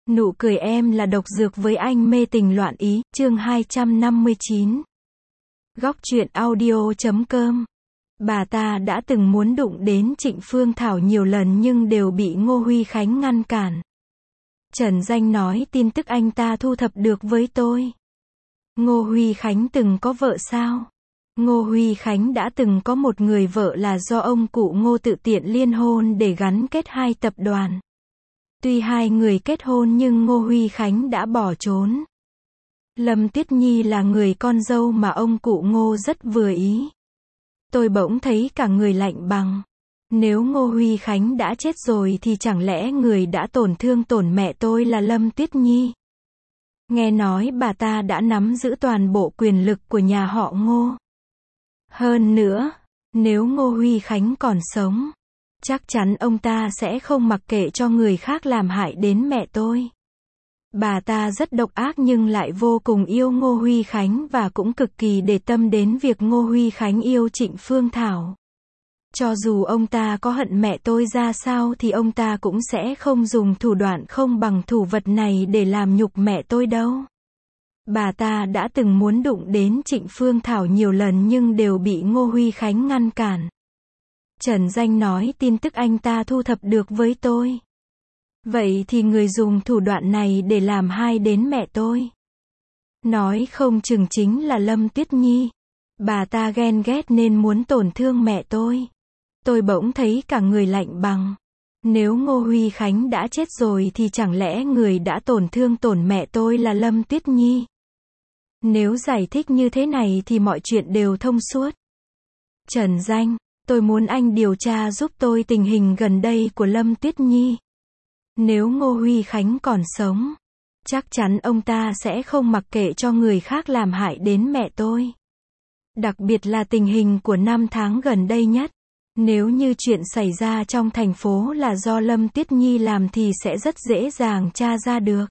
Nụ cười em là độc dược với anh mê tình loạn ý, chương 259. Góc truyện audio.com. Bà ta đã từng muốn đụng đến Trịnh Phương Thảo nhiều lần nhưng đều bị Ngô Huy Khánh ngăn cản. Trần Danh nói tin tức anh ta thu thập được với tôi. Ngô Huy Khánh từng có vợ sao? Ngô Huy Khánh đã từng có một người vợ là do ông cụ Ngô tự tiện liên hôn để gắn kết hai tập đoàn. Tuy hai người kết hôn nhưng Ngô Huy Khánh đã bỏ trốn. Lâm Tuyết Nhi là người con dâu mà ông cụ Ngô rất vừa ý. Tôi bỗng thấy cả người lạnh băng. Nếu Ngô Huy Khánh đã chết rồi thì chẳng lẽ người đã tổn thương tổn mẹ tôi là Lâm Tuyết Nhi? Nghe nói bà ta đã nắm giữ toàn bộ quyền lực của nhà họ Ngô. Hơn nữa, nếu Ngô Huy Khánh còn sống, chắc chắn ông ta sẽ không mặc kệ cho người khác làm hại đến mẹ tôi. Bà ta rất độc ác nhưng lại vô cùng yêu Ngô Huy Khánh và cũng cực kỳ để tâm đến việc Ngô Huy Khánh yêu Trịnh Phương Thảo. Cho dù ông ta có hận mẹ tôi ra sao thì ông ta cũng sẽ không dùng thủ đoạn không bằng thủ vật này để làm nhục mẹ tôi đâu. Bà ta đã từng muốn đụng đến Trịnh Phương Thảo nhiều lần nhưng đều bị Ngô Huy Khánh ngăn cản. Trần Danh nói tin tức anh ta thu thập được với tôi. Vậy thì người dùng thủ đoạn này để làm hai đến mẹ tôi. Nói không chừng chính là Lâm Tuyết Nhi. Bà ta ghen ghét nên muốn tổn thương mẹ tôi. Tôi bỗng thấy cả người lạnh băng. Nếu Ngô Huy Khánh đã chết rồi thì chẳng lẽ người đã tổn thương tổn mẹ tôi là Lâm Tuyết Nhi? Nếu giải thích như thế này thì mọi chuyện đều thông suốt. Trần Danh, tôi muốn anh điều tra giúp tôi tình hình gần đây của Lâm Tuyết Nhi. Nếu Ngô Huy Khánh còn sống, chắc chắn ông ta sẽ không mặc kệ cho người khác làm hại đến mẹ tôi. Đặc biệt là tình hình của 5 tháng gần đây nhất. Nếu như chuyện xảy ra trong thành phố là do Lâm Tuyết Nhi làm thì sẽ rất dễ dàng tra ra được.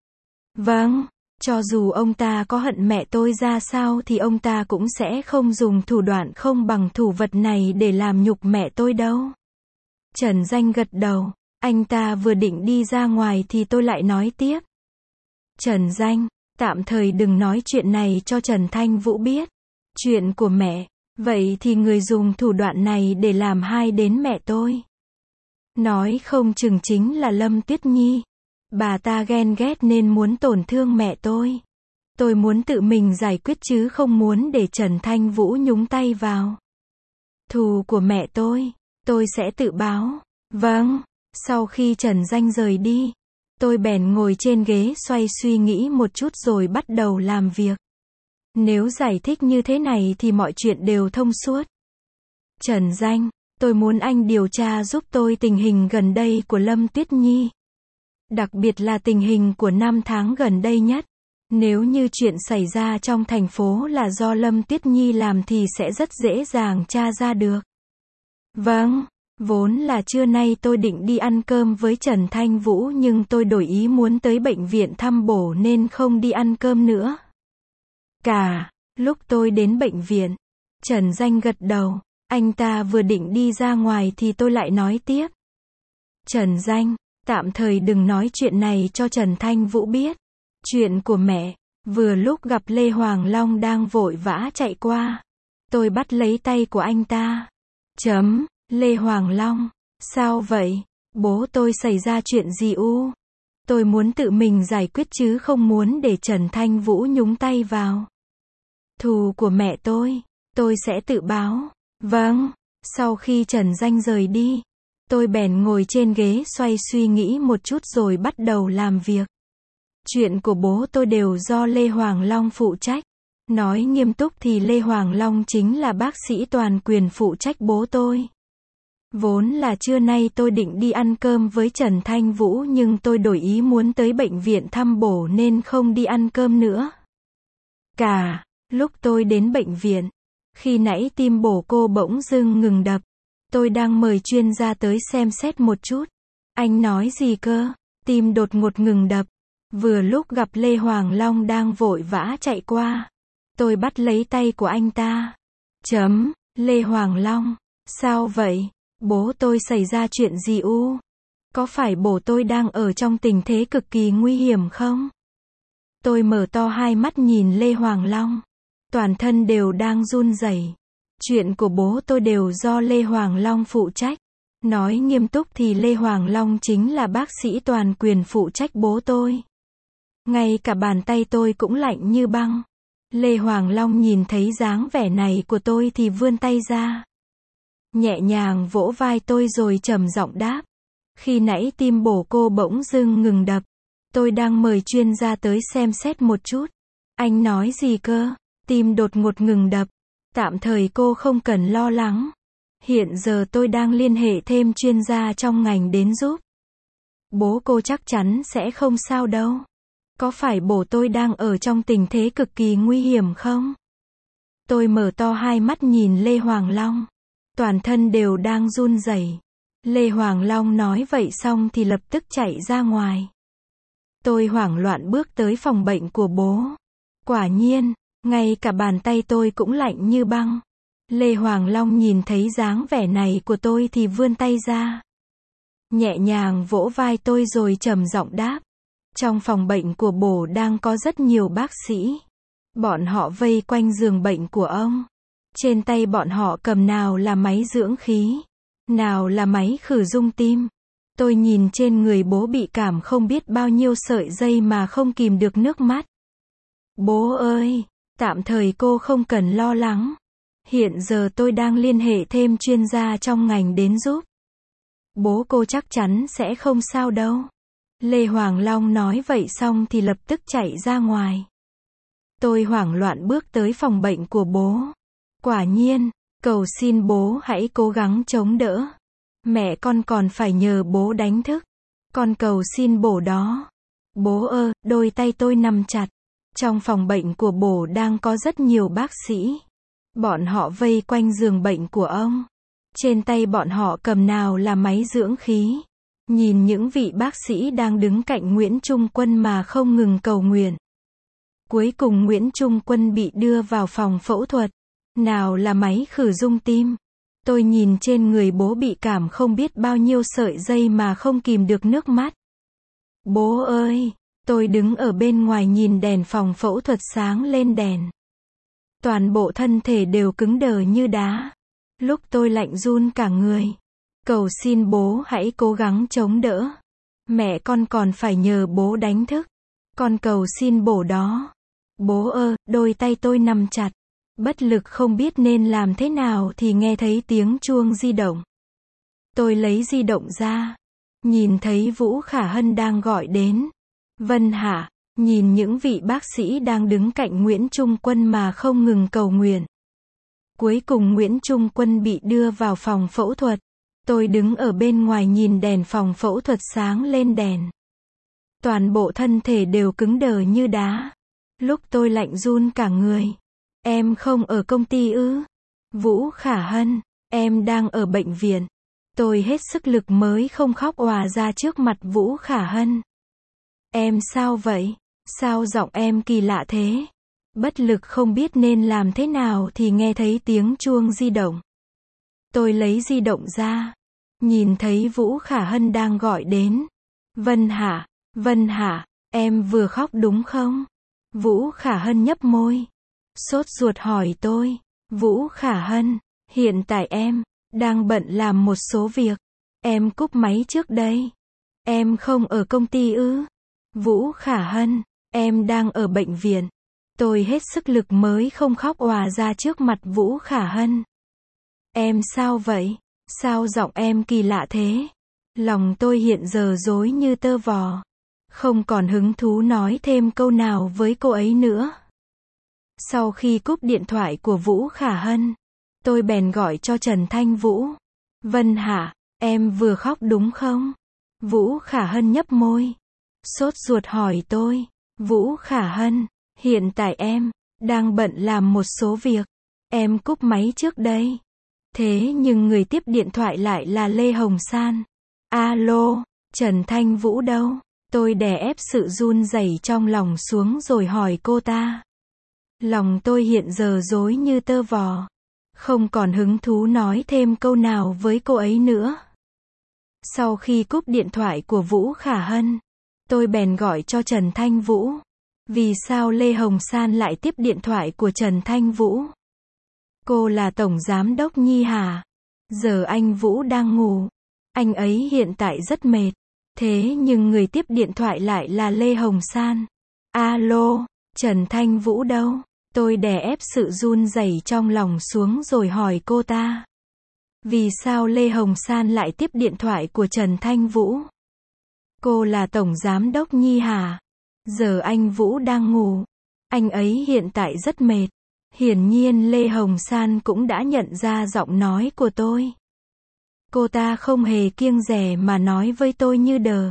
Vâng, cho dù ông ta có hận mẹ tôi ra sao thì ông ta cũng sẽ không dùng thủ đoạn không bằng thủ vật này để làm nhục mẹ tôi đâu. Trần Danh gật đầu. Anh ta vừa định đi ra ngoài thì tôi lại nói tiếp. Trần Danh, tạm thời đừng nói chuyện này cho Trần Thanh Vũ biết. Chuyện của mẹ, vậy thì người dùng thủ đoạn này để làm hai đến mẹ tôi. Nói không chừng chính là Lâm Tuyết Nhi. Bà ta ghen ghét nên muốn tổn thương mẹ tôi. Tôi muốn tự mình giải quyết chứ không muốn để Trần Thanh Vũ nhúng tay vào. Thù của mẹ tôi sẽ tự báo. Vâng. Sau khi Trần Danh rời đi, tôi bèn ngồi trên ghế xoay suy nghĩ một chút rồi bắt đầu làm việc. Nếu giải thích như thế này thì mọi chuyện đều thông suốt. Trần Danh, tôi muốn anh điều tra giúp tôi tình hình gần đây của Lâm Tuyết Nhi. Đặc biệt là tình hình của 5 tháng gần đây nhất. Nếu như chuyện xảy ra trong thành phố là do Lâm Tuyết Nhi làm thì sẽ rất dễ dàng tra ra được. Vâng. Vốn là trưa nay tôi định đi ăn cơm với Trần Thanh Vũ nhưng tôi đổi ý muốn tới bệnh viện thăm bổ nên không đi ăn cơm nữa. Lúc tôi đến bệnh viện, Trần Danh gật đầu, anh ta vừa định đi ra ngoài thì tôi lại nói tiếp. Trần Danh, tạm thời đừng nói chuyện này cho Trần Thanh Vũ biết. Chuyện của mẹ, vừa lúc gặp Lê Hoàng Long đang vội vã chạy qua. Tôi bắt lấy tay của anh ta. Lê Hoàng Long, sao vậy? Bố tôi xảy ra chuyện gì u? Tôi muốn tự mình giải quyết chứ không muốn để Trần Thanh Vũ nhúng tay vào. Thù của mẹ tôi sẽ tự báo. Vâng. Sau khi Trần Danh rời đi, tôi bèn ngồi trên ghế xoay suy nghĩ một chút rồi bắt đầu làm việc. Chuyện của bố tôi đều do Lê Hoàng Long phụ trách. Nói nghiêm túc thì Lê Hoàng Long chính là bác sĩ toàn quyền phụ trách bố tôi. Vốn là trưa nay tôi định đi ăn cơm với Trần Thanh Vũ nhưng tôi đổi ý muốn tới bệnh viện thăm bổ nên không đi ăn cơm nữa. Lúc tôi đến bệnh viện, khi nãy tim bổ cô bỗng dưng ngừng đập. Tôi đang mời chuyên gia tới xem xét một chút. Anh nói gì cơ? Tim đột ngột ngừng đập. Vừa lúc gặp Lê Hoàng Long đang vội vã chạy qua. Tôi bắt lấy tay của anh ta. Lê Hoàng Long, sao vậy? Bố tôi xảy ra chuyện gì u? Có phải bố tôi đang ở trong tình thế cực kỳ nguy hiểm không? Tôi mở to hai mắt nhìn Lê Hoàng Long. Toàn thân đều đang run rẩy. Chuyện của bố tôi đều do Lê Hoàng Long phụ trách. Nói nghiêm túc thì Lê Hoàng Long chính là bác sĩ toàn quyền phụ trách bố tôi. Ngay cả bàn tay tôi cũng lạnh như băng. Lê Hoàng Long nhìn thấy dáng vẻ này của tôi thì vươn tay ra. Nhẹ nhàng vỗ vai tôi rồi trầm giọng đáp. Khi nãy tim bố cô bỗng dưng ngừng đập. Tôi đang mời chuyên gia tới xem xét một chút. Anh nói gì cơ? Tim đột ngột ngừng đập. Tạm thời cô không cần lo lắng. Hiện giờ tôi đang liên hệ thêm chuyên gia trong ngành đến giúp. Bố cô chắc chắn sẽ không sao đâu. Có phải bố tôi đang ở trong tình thế cực kỳ nguy hiểm không? Tôi mở to hai mắt nhìn Lê Hoàng Long. Toàn thân đều đang run rẩy. Lê Hoàng Long nói vậy xong thì lập tức chạy ra ngoài. Tôi hoảng loạn bước tới phòng bệnh của bố. Quả nhiên, ngay cả bàn tay tôi cũng lạnh như băng. Lê Hoàng Long nhìn thấy dáng vẻ này của tôi thì vươn tay ra. Nhẹ nhàng vỗ vai tôi rồi trầm giọng đáp. Trong phòng bệnh của bố đang có rất nhiều bác sĩ. Bọn họ vây quanh giường bệnh của ông. Trên tay bọn họ cầm nào là máy dưỡng khí, nào là máy khử rung tim. Tôi nhìn trên người bố bị cảm không biết bao nhiêu sợi dây mà không kìm được nước mắt. Bố ơi, tạm thời cô không cần lo lắng. Hiện giờ tôi đang liên hệ thêm chuyên gia trong ngành đến giúp. Bố cô chắc chắn sẽ không sao đâu. Lê Hoàng Long nói vậy xong thì lập tức chạy ra ngoài. Tôi hoảng loạn bước tới phòng bệnh của bố. Quả nhiên, cầu xin bố hãy cố gắng chống đỡ. Mẹ con còn phải nhờ bố đánh thức. Con cầu xin bố đó. Bố ơi, đôi tay tôi nắm chặt. Trong phòng bệnh của bố đang có rất nhiều bác sĩ. Bọn họ vây quanh giường bệnh của ông. Trên tay bọn họ cầm nào là máy dưỡng khí. Nhìn những vị bác sĩ đang đứng cạnh Nguyễn Trung Quân mà không ngừng cầu nguyện. Cuối cùng Nguyễn Trung Quân bị đưa vào phòng phẫu thuật. Nào là máy khử rung tim. Tôi nhìn trên người bố bị cảm không biết bao nhiêu sợi dây mà không kìm được nước mắt. Bố ơi, tôi đứng ở bên ngoài nhìn đèn phòng phẫu thuật sáng lên đèn. Toàn bộ thân thể đều cứng đờ như đá. Lúc tôi lạnh run cả người. Cầu xin bố hãy cố gắng chống đỡ. Mẹ con còn phải nhờ bố đánh thức. Con cầu xin bố đó. Bố ơi, đôi tay tôi nắm chặt. Bất lực không biết nên làm thế nào thì nghe thấy tiếng chuông di động. Tôi lấy di động ra. Nhìn thấy Vũ Khả Hân đang gọi đến. Vân Hạ, nhìn những vị bác sĩ đang đứng cạnh Nguyễn Trung Quân mà không ngừng cầu nguyện. Cuối cùng Nguyễn Trung Quân bị đưa vào phòng phẫu thuật. Tôi đứng ở bên ngoài nhìn đèn phòng phẫu thuật sáng lên đèn. Toàn bộ thân thể đều cứng đờ như đá. Lúc tôi lạnh run cả người. Em không ở công ty ư? Vũ Khả Hân, em đang ở bệnh viện. Tôi hết sức lực mới không khóc òa ra trước mặt Vũ Khả Hân. Em sao vậy? Sao giọng em kỳ lạ thế? Bất lực không biết nên làm thế nào thì nghe thấy tiếng chuông di động. Tôi lấy di động ra. Nhìn thấy Vũ Khả Hân đang gọi đến. Vân Hạ, em vừa khóc đúng không? Vũ Khả Hân nhấp môi. Sốt ruột hỏi tôi. Vũ Khả Hân, hiện tại em đang bận làm một số việc. Em cúp máy trước đây. Em không ở công ty ư? Vũ Khả Hân, em đang ở bệnh viện. Tôi hết sức lực mới không khóc òa ra trước mặt Vũ Khả Hân. Em sao vậy? Sao giọng em kỳ lạ thế? Lòng tôi hiện giờ rối như tơ vò. Không còn hứng thú nói thêm câu nào với cô ấy nữa. Sau khi cúp điện thoại của Vũ Khả Hân, tôi bèn gọi cho Trần Thanh Vũ. Vân Hạ, em vừa khóc đúng không? Vũ Khả Hân nhấp môi. Sốt ruột hỏi tôi. Vũ Khả Hân, hiện tại em đang bận làm một số việc. Em cúp máy trước đây. Thế nhưng người tiếp điện thoại lại là Lê Hồng San. Alo, Trần Thanh Vũ đâu? Tôi đè ép sự run rẩy trong lòng xuống rồi hỏi cô ta. Lòng tôi hiện giờ rối như tơ vò. Không còn hứng thú nói thêm câu nào với cô ấy nữa. Sau khi cúp điện thoại của Vũ Khả Hân, tôi bèn gọi cho Trần Thanh Vũ. Vì sao Lê Hồng San lại tiếp điện thoại của Trần Thanh Vũ? Cô là Tổng Giám đốc Nhi hả? Giờ anh Vũ đang ngủ. Anh ấy hiện tại rất mệt. Thế nhưng người tiếp điện thoại lại là Lê Hồng San. Alo, Trần Thanh Vũ đâu? Tôi đè ép sự run rẩy trong lòng xuống rồi hỏi cô ta. Vì sao Lê Hồng San lại tiếp điện thoại của Trần Thanh Vũ? Cô là Tổng Giám đốc Nhi hả? Giờ anh Vũ đang ngủ. Anh ấy hiện tại rất mệt. Hiển nhiên Lê Hồng San cũng đã nhận ra giọng nói của tôi. Cô ta không hề kiêng dè mà nói với tôi như đờ.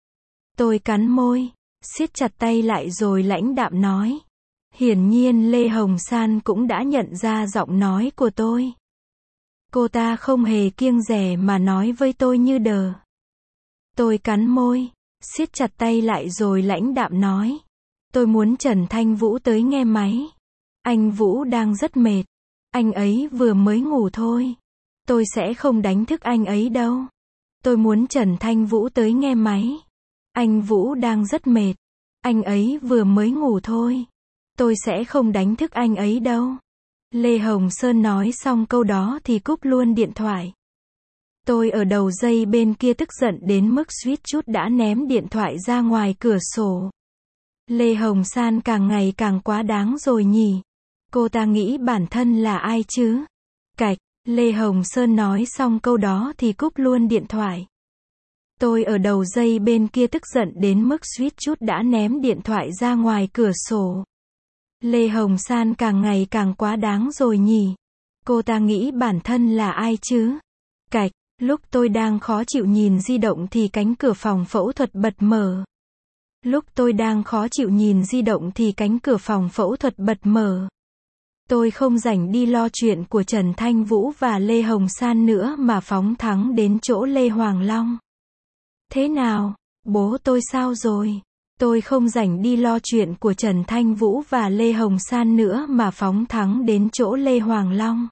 Tôi cắn môi, siết chặt tay lại rồi lãnh đạm nói. Hiển nhiên Lê Hồng San cũng đã nhận ra giọng nói của tôi. Cô ta không hề kiêng dè mà nói với tôi như đờ. Tôi cắn môi, siết chặt tay lại rồi lãnh đạm nói. Tôi muốn Trần Thanh Vũ tới nghe máy. Anh Vũ đang rất mệt. Anh ấy vừa mới ngủ thôi. Tôi sẽ không đánh thức anh ấy đâu. Tôi muốn Trần Thanh Vũ tới nghe máy. Anh Vũ đang rất mệt. Anh ấy vừa mới ngủ thôi. Tôi sẽ không đánh thức anh ấy đâu. Lê Hồng Sơn nói xong câu đó thì cúp luôn điện thoại. Tôi ở đầu dây bên kia tức giận đến mức suýt chút đã ném điện thoại ra ngoài cửa sổ. Lê Hồng San càng ngày càng quá đáng rồi nhỉ. Cô ta nghĩ bản thân là ai chứ? Cạch, Lê Hồng Sơn nói xong câu đó thì cúp luôn điện thoại. Tôi ở đầu dây bên kia tức giận đến mức suýt chút đã ném điện thoại ra ngoài cửa sổ. Lê Hồng San càng ngày càng quá đáng rồi nhỉ. Cô ta nghĩ bản thân là ai chứ? Cạch, lúc tôi đang khó chịu nhìn di động thì cánh cửa phòng phẫu thuật bật mở. Lúc tôi đang khó chịu nhìn di động thì cánh cửa phòng phẫu thuật bật mở. Tôi không rảnh đi lo chuyện của Trần Thanh Vũ và Lê Hồng San nữa mà phóng thẳng đến chỗ Lê Hoàng Long. Thế nào? Bố tôi sao rồi? Tôi không rảnh đi lo chuyện của Trần Thanh Vũ và Lê Hồng San nữa mà phóng thẳng đến chỗ Lê Hoàng Long.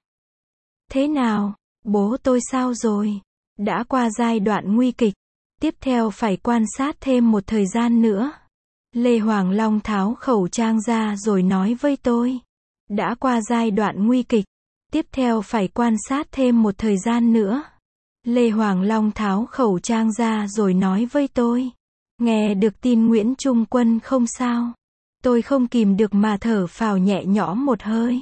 Thế nào? Bố tôi sao rồi? Đã qua giai đoạn nguy kịch. Tiếp theo phải quan sát thêm một thời gian nữa. Lê Hoàng Long tháo khẩu trang ra rồi nói với tôi. Đã qua giai đoạn nguy kịch. Tiếp theo phải quan sát thêm một thời gian nữa. Lê Hoàng Long tháo khẩu trang ra rồi nói với tôi. Nghe được tin Nguyễn Trung Quân không sao? Tôi không kìm được mà thở phào nhẹ nhõm một hơi.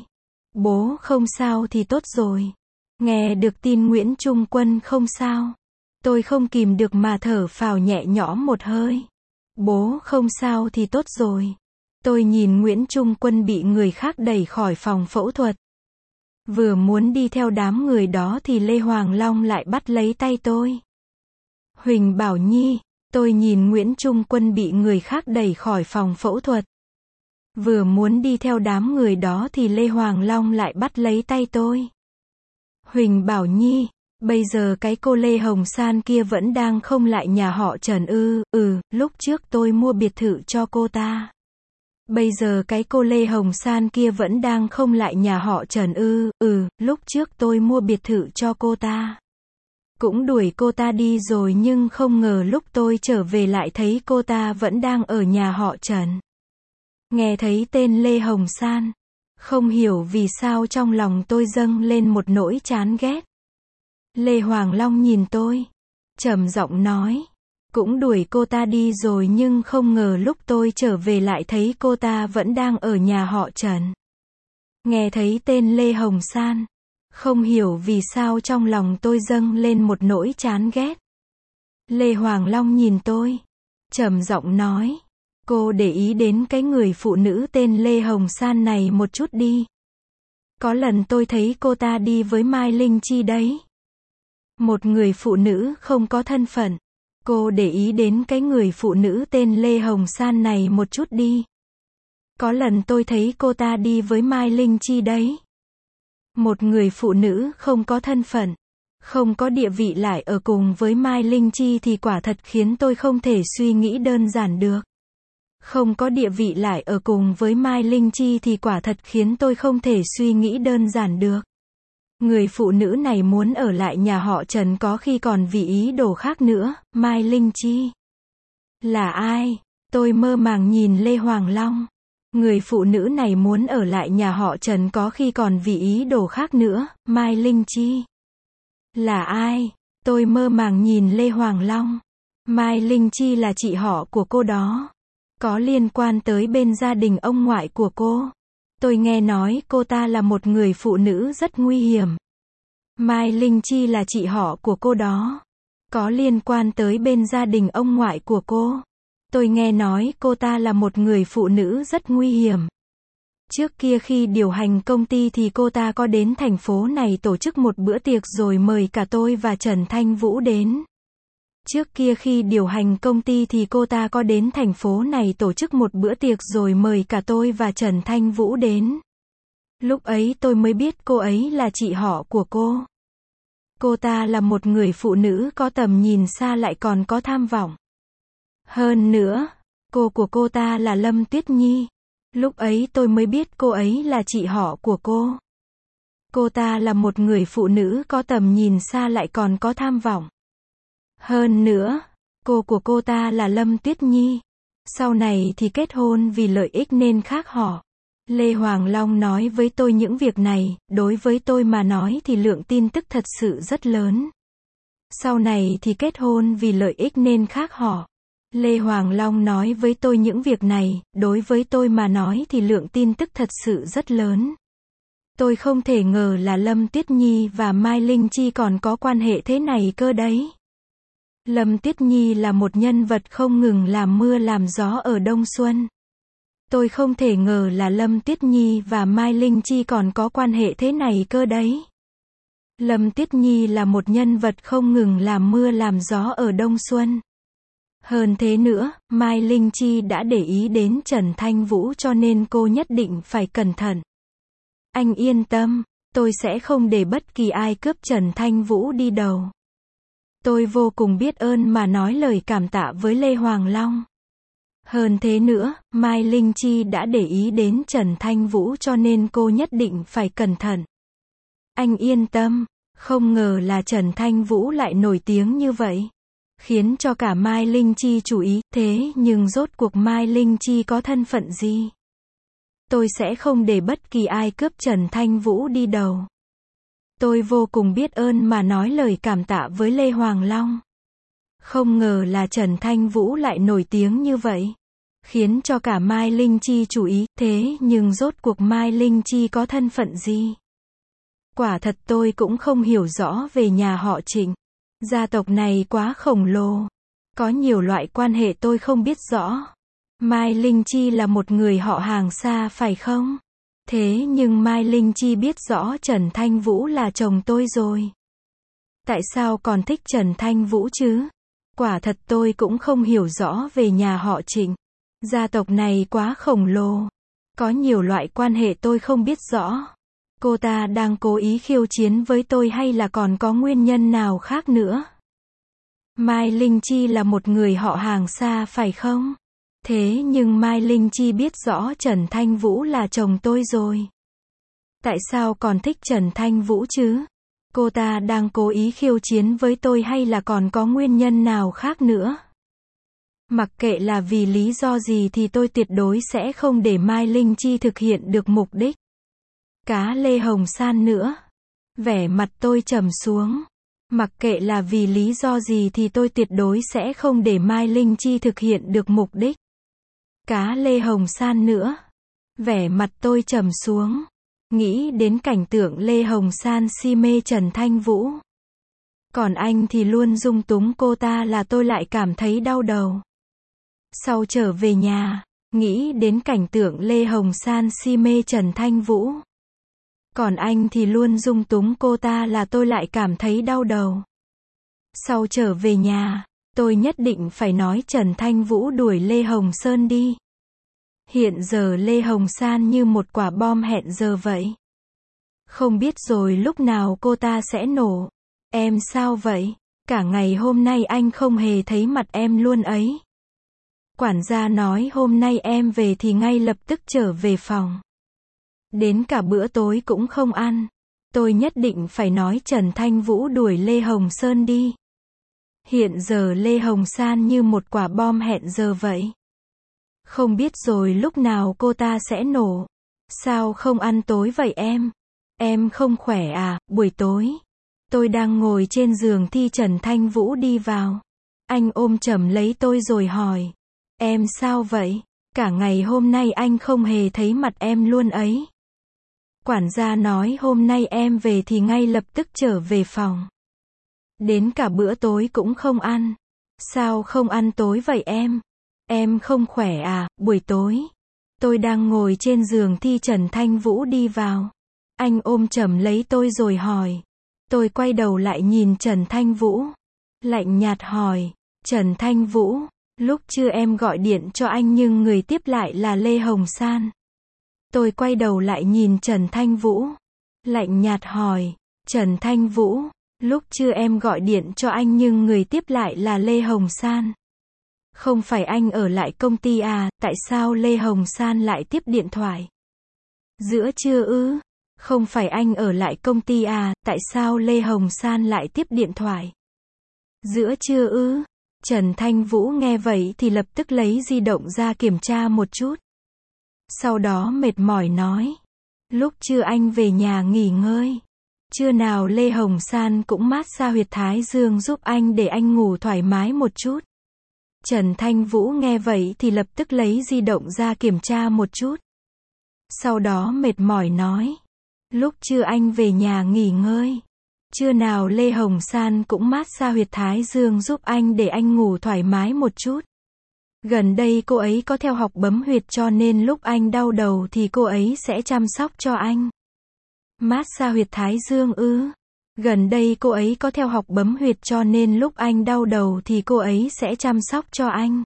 Bố không sao thì tốt rồi. Nghe được tin Nguyễn Trung Quân không sao? Tôi không kìm được mà thở phào nhẹ nhõm một hơi. Bố không sao thì tốt rồi. Tôi nhìn Nguyễn Trung Quân bị người khác đẩy khỏi phòng phẫu thuật. Vừa muốn đi theo đám người đó thì Lê Hoàng Long lại bắt lấy tay tôi. Huỳnh Bảo Nhi, tôi nhìn Nguyễn Trung Quân bị người khác đẩy khỏi phòng phẫu thuật. Vừa muốn đi theo đám người đó thì Lê Hoàng Long lại bắt lấy tay tôi. Huỳnh Bảo Nhi, bây giờ cái cô Lê Hồng San kia vẫn đang không lại nhà họ Trần ư? Lúc trước tôi mua biệt thự cho cô ta. Bây giờ cái cô Lê Hồng San kia vẫn đang không lại nhà họ Trần ư? Lúc trước tôi mua biệt thự cho cô ta. Cũng đuổi cô ta đi rồi nhưng không ngờ lúc tôi trở về lại thấy cô ta vẫn đang ở nhà họ Trần. Nghe thấy tên Lê Hồng San, không hiểu vì sao trong lòng tôi dâng lên một nỗi chán ghét. Lê Hoàng Long nhìn tôi, trầm giọng nói. Cũng đuổi cô ta đi rồi nhưng không ngờ lúc tôi trở về lại thấy cô ta vẫn đang ở nhà họ Trần. Nghe thấy tên Lê Hồng San, không hiểu vì sao trong lòng tôi dâng lên một nỗi chán ghét. Lê Hoàng Long nhìn tôi, trầm giọng nói. Cô để ý đến cái người phụ nữ tên Lê Hồng San này một chút đi. Có lần tôi thấy cô ta đi với Mai Linh Chi đấy. Một người phụ nữ không có thân phận. Cô để ý đến cái người phụ nữ tên Lê Hồng San này một chút đi. Có lần tôi thấy cô ta đi với Mai Linh Chi đấy. Một người phụ nữ không có thân phận, không có địa vị lại ở cùng với Mai Linh Chi thì quả thật khiến tôi không thể suy nghĩ đơn giản được. Không có địa vị lại ở cùng với Mai Linh Chi thì quả thật khiến tôi không thể suy nghĩ đơn giản được. Người phụ nữ này muốn ở lại nhà họ Trần có khi còn vì ý đồ khác nữa. Mai Linh Chi là ai? Tôi mơ màng nhìn Lê Hoàng Long. Người phụ nữ này muốn ở lại nhà họ Trần có khi còn vì ý đồ khác nữa. Mai Linh Chi là ai? Tôi mơ màng nhìn Lê Hoàng Long. Mai Linh Chi là chị họ của cô đó. Có liên quan tới bên gia đình ông ngoại của cô. Tôi nghe nói cô ta là một người phụ nữ rất nguy hiểm. Mai Linh Chi là chị họ của cô đó. Có liên quan tới bên gia đình ông ngoại của cô. Tôi nghe nói cô ta là một người phụ nữ rất nguy hiểm. Trước kia khi điều hành công ty thì cô ta có đến thành phố này tổ chức một bữa tiệc rồi mời cả tôi và Trần Thanh Vũ đến. Trước kia khi điều hành công ty thì cô ta có đến thành phố này tổ chức một bữa tiệc rồi mời cả tôi và Trần Thanh Vũ đến. Lúc ấy tôi mới biết cô ấy là chị họ của cô. Cô ta là một người phụ nữ có tầm nhìn xa lại còn có tham vọng. Hơn nữa, cô của cô ta là Lâm Tuyết Nhi. Lúc ấy tôi mới biết cô ấy là chị họ của cô. Cô ta là một người phụ nữ có tầm nhìn xa lại còn có tham vọng. Hơn nữa, cô của cô ta là Lâm Tuyết Nhi. Sau này thì kết hôn vì lợi ích nên khác họ. Lê Hoàng Long nói với tôi những việc này, đối với tôi mà nói thì lượng tin tức thật sự rất lớn. Sau này thì kết hôn vì lợi ích nên khác họ. Lê Hoàng Long nói với tôi những việc này, đối với tôi mà nói thì lượng tin tức thật sự rất lớn. Tôi không thể ngờ là Lâm Tuyết Nhi và Mai Linh Chi còn có quan hệ thế này cơ đấy. Lâm Tuyết Nhi là một nhân vật không ngừng làm mưa làm gió ở Đông Xuân. Tôi không thể ngờ là Lâm Tuyết Nhi và Mai Linh Chi còn có quan hệ thế này cơ đấy. Lâm Tuyết Nhi là một nhân vật không ngừng làm mưa làm gió ở Đông Xuân. Hơn thế nữa, Mai Linh Chi đã để ý đến Trần Thanh Vũ cho nên cô nhất định phải cẩn thận. Anh yên tâm, tôi sẽ không để bất kỳ ai cướp Trần Thanh Vũ đi đầu. Tôi vô cùng biết ơn mà nói lời cảm tạ với Lê Hoàng Long. Hơn thế nữa, Mai Linh Chi đã để ý đến Trần Thanh Vũ cho nên cô nhất định phải cẩn thận. Anh yên tâm, không ngờ là Trần Thanh Vũ lại nổi tiếng như vậy. Khiến cho cả Mai Linh Chi chú ý, thế nhưng rốt cuộc Mai Linh Chi có thân phận gì? Tôi sẽ không để bất kỳ ai cướp Trần Thanh Vũ đi đầu. Tôi vô cùng biết ơn mà nói lời cảm tạ với Lê Hoàng Long. Không ngờ là Trần Thanh Vũ lại nổi tiếng như vậy. Khiến cho cả Mai Linh Chi chú ý, thế nhưng rốt cuộc Mai Linh Chi có thân phận gì? Quả thật tôi cũng không hiểu rõ về nhà họ Trịnh. Gia tộc này quá khổng lồ. Có nhiều loại quan hệ tôi không biết rõ. Mai Linh Chi là một người họ hàng xa phải không? Thế nhưng Mai Linh Chi biết rõ Trần Thanh Vũ là chồng tôi rồi. Tại sao còn thích Trần Thanh Vũ chứ? Quả thật tôi cũng không hiểu rõ về nhà họ Trịnh. Gia tộc này quá khổng lồ. Có nhiều loại quan hệ tôi không biết rõ. Cô ta đang cố ý khiêu chiến với tôi hay là còn có nguyên nhân nào khác nữa? Mai Linh Chi là một người họ hàng xa phải không? Thế nhưng Mai Linh Chi biết rõ Trần Thanh Vũ là chồng tôi rồi. Tại sao còn thích Trần Thanh Vũ chứ? Cô ta đang cố ý khiêu chiến với tôi hay là còn có nguyên nhân nào khác nữa? Mặc kệ là vì lý do gì thì tôi tuyệt đối sẽ không để Mai Linh Chi thực hiện được mục đích. Cá Lê Hồng San nữa. Vẻ mặt tôi trầm xuống. Mặc kệ là vì lý do gì thì tôi tuyệt đối sẽ không để Mai Linh Chi thực hiện được mục đích. Cá Lê Hồng San nữa. Vẻ mặt tôi trầm xuống. Nghĩ đến cảnh tượng Lê Hồng San si mê Trần Thanh Vũ. Còn anh thì luôn dung túng cô ta là tôi lại cảm thấy đau đầu. Sau trở về nhà, nghĩ đến cảnh tượng Lê Hồng San si mê Trần Thanh Vũ. Còn anh thì luôn dung túng cô ta là tôi lại cảm thấy đau đầu. Sau trở về nhà, tôi nhất định phải nói Trần Thanh Vũ đuổi Lê Hồng Sơn đi. Hiện giờ Lê Hồng San như một quả bom hẹn giờ vậy. Không biết rồi lúc nào cô ta sẽ nổ. Em sao vậy? Cả ngày hôm nay anh không hề thấy mặt em luôn ấy. Quản gia nói hôm nay em về thì ngay lập tức trở về phòng. Đến cả bữa tối cũng không ăn. Tôi nhất định phải nói Trần Thanh Vũ đuổi Lê Hồng Sơn đi. Hiện giờ Lê Hồng San như một quả bom hẹn giờ vậy. Không biết rồi lúc nào cô ta sẽ nổ. Sao không ăn tối vậy em? Em không khỏe à? Buổi tối tôi đang ngồi trên giường thì Trần Thanh Vũ đi vào. Anh ôm chầm lấy tôi rồi hỏi. Em sao vậy? Cả ngày hôm nay anh không hề thấy mặt em luôn ấy. Quản gia nói hôm nay em về thì ngay lập tức trở về phòng. Đến cả bữa tối cũng không ăn. Sao không ăn tối vậy em? Em không khỏe à? Buổi tối tôi đang ngồi trên giường thì Trần Thanh Vũ đi vào. Anh ôm chầm lấy tôi rồi hỏi. Tôi quay đầu lại nhìn Trần Thanh Vũ. Lạnh nhạt hỏi. Trần Thanh Vũ, lúc trưa em gọi điện cho anh nhưng người tiếp lại là Lê Hồng San. Tôi quay đầu lại nhìn Trần Thanh Vũ. Lạnh nhạt hỏi. Trần Thanh Vũ, lúc trưa em gọi điện cho anh nhưng người tiếp lại là Lê Hồng San. Không phải anh ở lại công ty à, tại sao Lê Hồng San lại tiếp điện thoại? Giữa trưa ư? Không phải anh ở lại công ty à, tại sao Lê Hồng San lại tiếp điện thoại? Giữa trưa ư? Trần Thanh Vũ nghe vậy thì lập tức lấy di động ra kiểm tra một chút. Sau đó mệt mỏi nói. Lúc trưa anh về nhà nghỉ ngơi. Trưa nào Lê Hồng San cũng massage huyệt thái dương giúp anh để anh ngủ thoải mái một chút. Trần Thanh Vũ nghe vậy thì lập tức lấy di động ra kiểm tra một chút. Sau đó mệt mỏi nói. Lúc trưa anh về nhà nghỉ ngơi. Trưa nào Lê Hồng San cũng massage huyệt thái dương giúp anh để anh ngủ thoải mái một chút. Gần đây cô ấy có theo học bấm huyệt cho nên lúc anh đau đầu thì cô ấy sẽ chăm sóc cho anh. Massage huyệt thái dương ư? Gần đây cô ấy có theo học bấm huyệt cho nên lúc anh đau đầu thì cô ấy sẽ chăm sóc cho anh.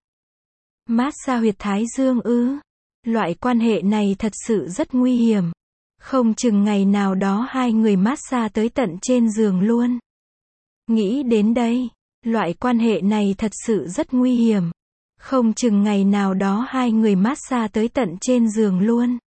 Massage huyệt thái dương ư? Loại quan hệ này thật sự rất nguy hiểm. Không chừng ngày nào đó hai người massage tới tận trên giường luôn. Nghĩ đến đây, loại quan hệ này thật sự rất nguy hiểm. Không chừng ngày nào đó hai người massage tới tận trên giường luôn.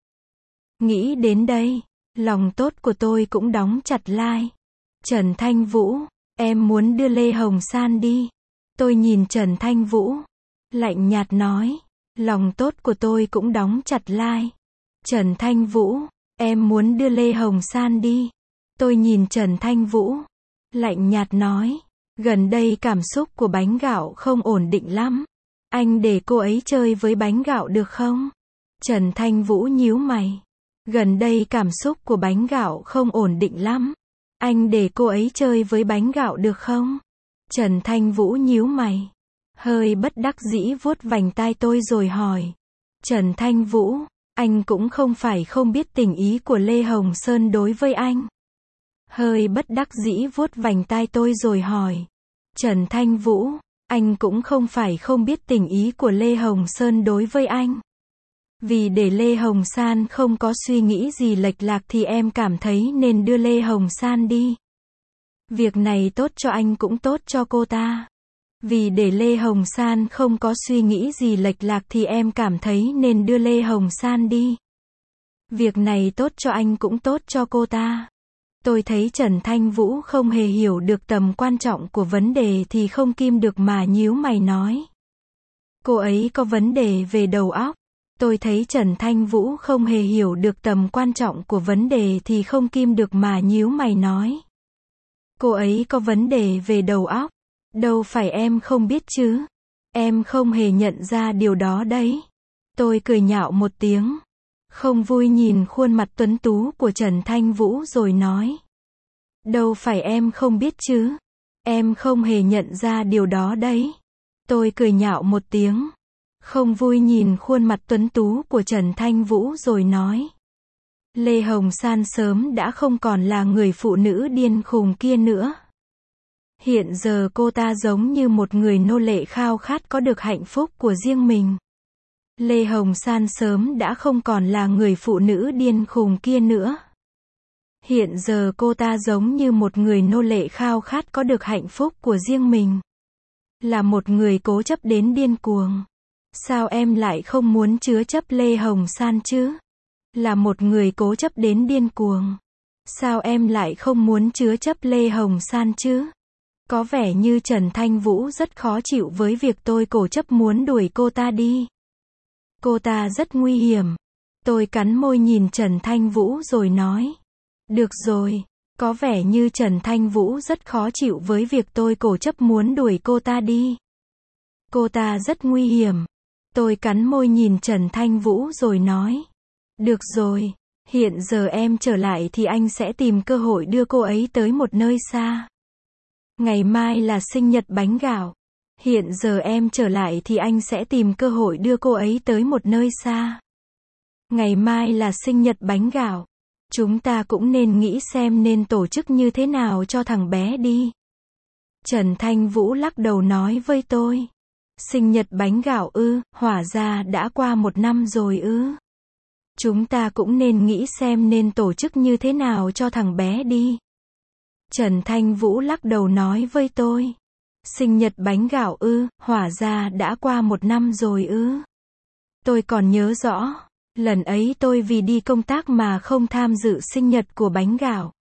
Nghĩ đến đây, lòng tốt của tôi cũng đóng chặt lai. Trần Thanh Vũ, em muốn đưa Lê Hồng San đi. Tôi nhìn Trần Thanh Vũ, lạnh nhạt nói, lòng tốt của tôi cũng đóng chặt lai. Trần Thanh Vũ, em muốn đưa Lê Hồng San đi. Tôi nhìn Trần Thanh Vũ, lạnh nhạt nói, gần đây cảm xúc của bánh gạo không ổn định lắm. Anh để cô ấy chơi với bánh gạo được không? Trần Thanh Vũ nhíu mày. Gần đây cảm xúc của bánh gạo không ổn định lắm. Anh để cô ấy chơi với bánh gạo được không? Trần Thanh Vũ nhíu mày. Hơi bất đắc dĩ vuốt vành tai tôi rồi hỏi. Trần Thanh Vũ, anh cũng không phải không biết tình ý của Lê Hồng Sơn đối với anh. Hơi bất đắc dĩ vuốt vành tai tôi rồi hỏi. Trần Thanh Vũ, anh cũng không phải không biết tình ý của Lê Hồng Sơn đối với anh. Vì để Lê Hồng San không có suy nghĩ gì lệch lạc thì em cảm thấy nên đưa Lê Hồng San đi. Việc này tốt cho anh cũng tốt cho cô ta. Vì để Lê Hồng San không có suy nghĩ gì lệch lạc thì em cảm thấy nên đưa Lê Hồng San đi. Việc này tốt cho anh cũng tốt cho cô ta. Tôi thấy Trần Thanh Vũ không hề hiểu được tầm quan trọng của vấn đề thì không kim được mà nhíu mày nói. Cô ấy có vấn đề về đầu óc. Tôi thấy Trần Thanh Vũ không hề hiểu được tầm quan trọng của vấn đề thì không kim được mà nhíu mày nói. Cô ấy có vấn đề về đầu óc. Đâu phải em không biết chứ. Em không hề nhận ra điều đó đấy. Tôi cười nhạo một tiếng. Không vui nhìn khuôn mặt tuấn tú của Trần Thanh Vũ rồi nói. Đâu phải em không biết chứ. Em không hề nhận ra điều đó đấy. Tôi cười nhạo một tiếng. Không vui nhìn khuôn mặt tuấn tú của Trần Thanh Vũ rồi nói. Lê Hồng San sớm đã không còn là người phụ nữ điên khùng kia nữa. Hiện giờ cô ta giống như một người nô lệ khao khát có được hạnh phúc của riêng mình. Lê Hồng San sớm đã không còn là người phụ nữ điên khùng kia nữa. Hiện giờ cô ta giống như một người nô lệ khao khát có được hạnh phúc của riêng mình. Là một người cố chấp đến điên cuồng. Sao em lại không muốn chứa chấp Lê Hồng San chứ? Là một người cố chấp đến điên cuồng. Sao em lại không muốn chứa chấp Lê Hồng San chứ? Có vẻ như Trần Thanh Vũ rất khó chịu với việc tôi cố chấp muốn đuổi cô ta đi. Cô ta rất nguy hiểm. Tôi cắn môi nhìn Trần Thanh Vũ rồi nói. Được rồi. Có vẻ như Trần Thanh Vũ rất khó chịu với việc tôi cố chấp muốn đuổi cô ta đi. Cô ta rất nguy hiểm. Tôi cắn môi nhìn Trần Thanh Vũ rồi nói. Được rồi. Hiện giờ em trở lại thì anh sẽ tìm cơ hội đưa cô ấy tới một nơi xa. Ngày mai là sinh nhật bánh gạo. Hiện giờ em trở lại thì anh sẽ tìm cơ hội đưa cô ấy tới một nơi xa. Ngày mai là sinh nhật bánh gạo. Chúng ta cũng nên nghĩ xem nên tổ chức như thế nào cho thằng bé đi. Trần Thanh Vũ lắc đầu nói với tôi. Sinh nhật bánh gạo ư, hóa ra đã qua 1 năm rồi ư. Chúng ta cũng nên nghĩ xem nên tổ chức như thế nào cho thằng bé đi. Trần Thanh Vũ lắc đầu nói với tôi. Sinh nhật bánh gạo ư, hóa ra đã qua 1 năm rồi ư. Tôi còn nhớ rõ. Lần ấy tôi vì đi công tác mà không tham dự sinh nhật của bánh gạo.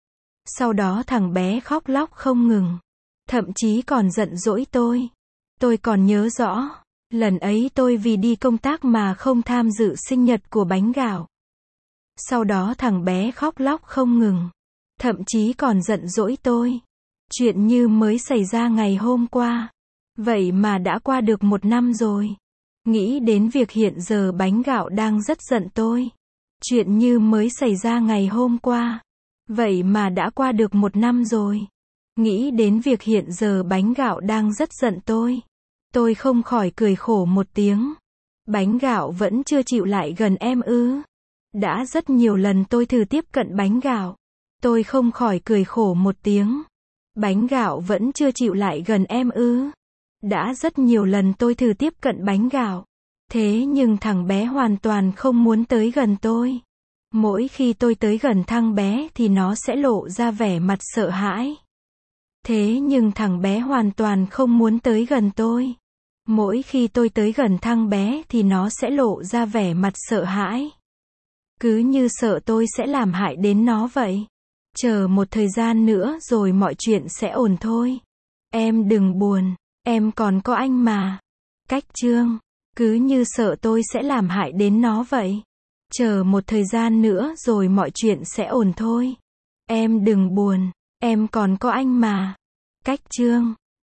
Sau đó thằng bé khóc lóc không ngừng. Thậm chí còn giận dỗi tôi. Tôi còn nhớ rõ. Lần ấy tôi vì đi công tác mà không tham dự sinh nhật của bánh gạo. Sau đó thằng bé khóc lóc không ngừng. Thậm chí còn giận dỗi tôi. Chuyện như mới xảy ra ngày hôm qua. Vậy mà đã qua được 1 năm rồi. Nghĩ đến việc hiện giờ bánh gạo đang rất giận tôi. Chuyện như mới xảy ra ngày hôm qua. Vậy mà đã qua được 1 năm rồi. Nghĩ đến việc hiện giờ bánh gạo đang rất giận tôi. Tôi không khỏi cười khổ một tiếng. Bánh gạo vẫn chưa chịu lại gần em ư? Đã rất nhiều lần tôi thử tiếp cận bánh gạo. Tôi không khỏi cười khổ một tiếng. Bánh gạo vẫn chưa chịu lại gần em ư? Đã rất nhiều lần tôi thử tiếp cận bánh gạo. Thế nhưng thằng bé hoàn toàn không muốn tới gần tôi. Mỗi khi tôi tới gần thằng bé thì nó sẽ lộ ra vẻ mặt sợ hãi. Thế nhưng thằng bé hoàn toàn không muốn tới gần tôi. Mỗi khi tôi tới gần thằng bé thì nó sẽ lộ ra vẻ mặt sợ hãi. Cứ như sợ tôi sẽ làm hại đến nó vậy. Chờ một thời gian nữa rồi mọi chuyện sẽ ổn thôi. Em đừng buồn, em còn có anh mà. Cách chương. Cứ như sợ tôi sẽ làm hại đến nó vậy. Chờ một thời gian nữa rồi mọi chuyện sẽ ổn thôi. Em đừng buồn, em còn có anh mà. Cách chương.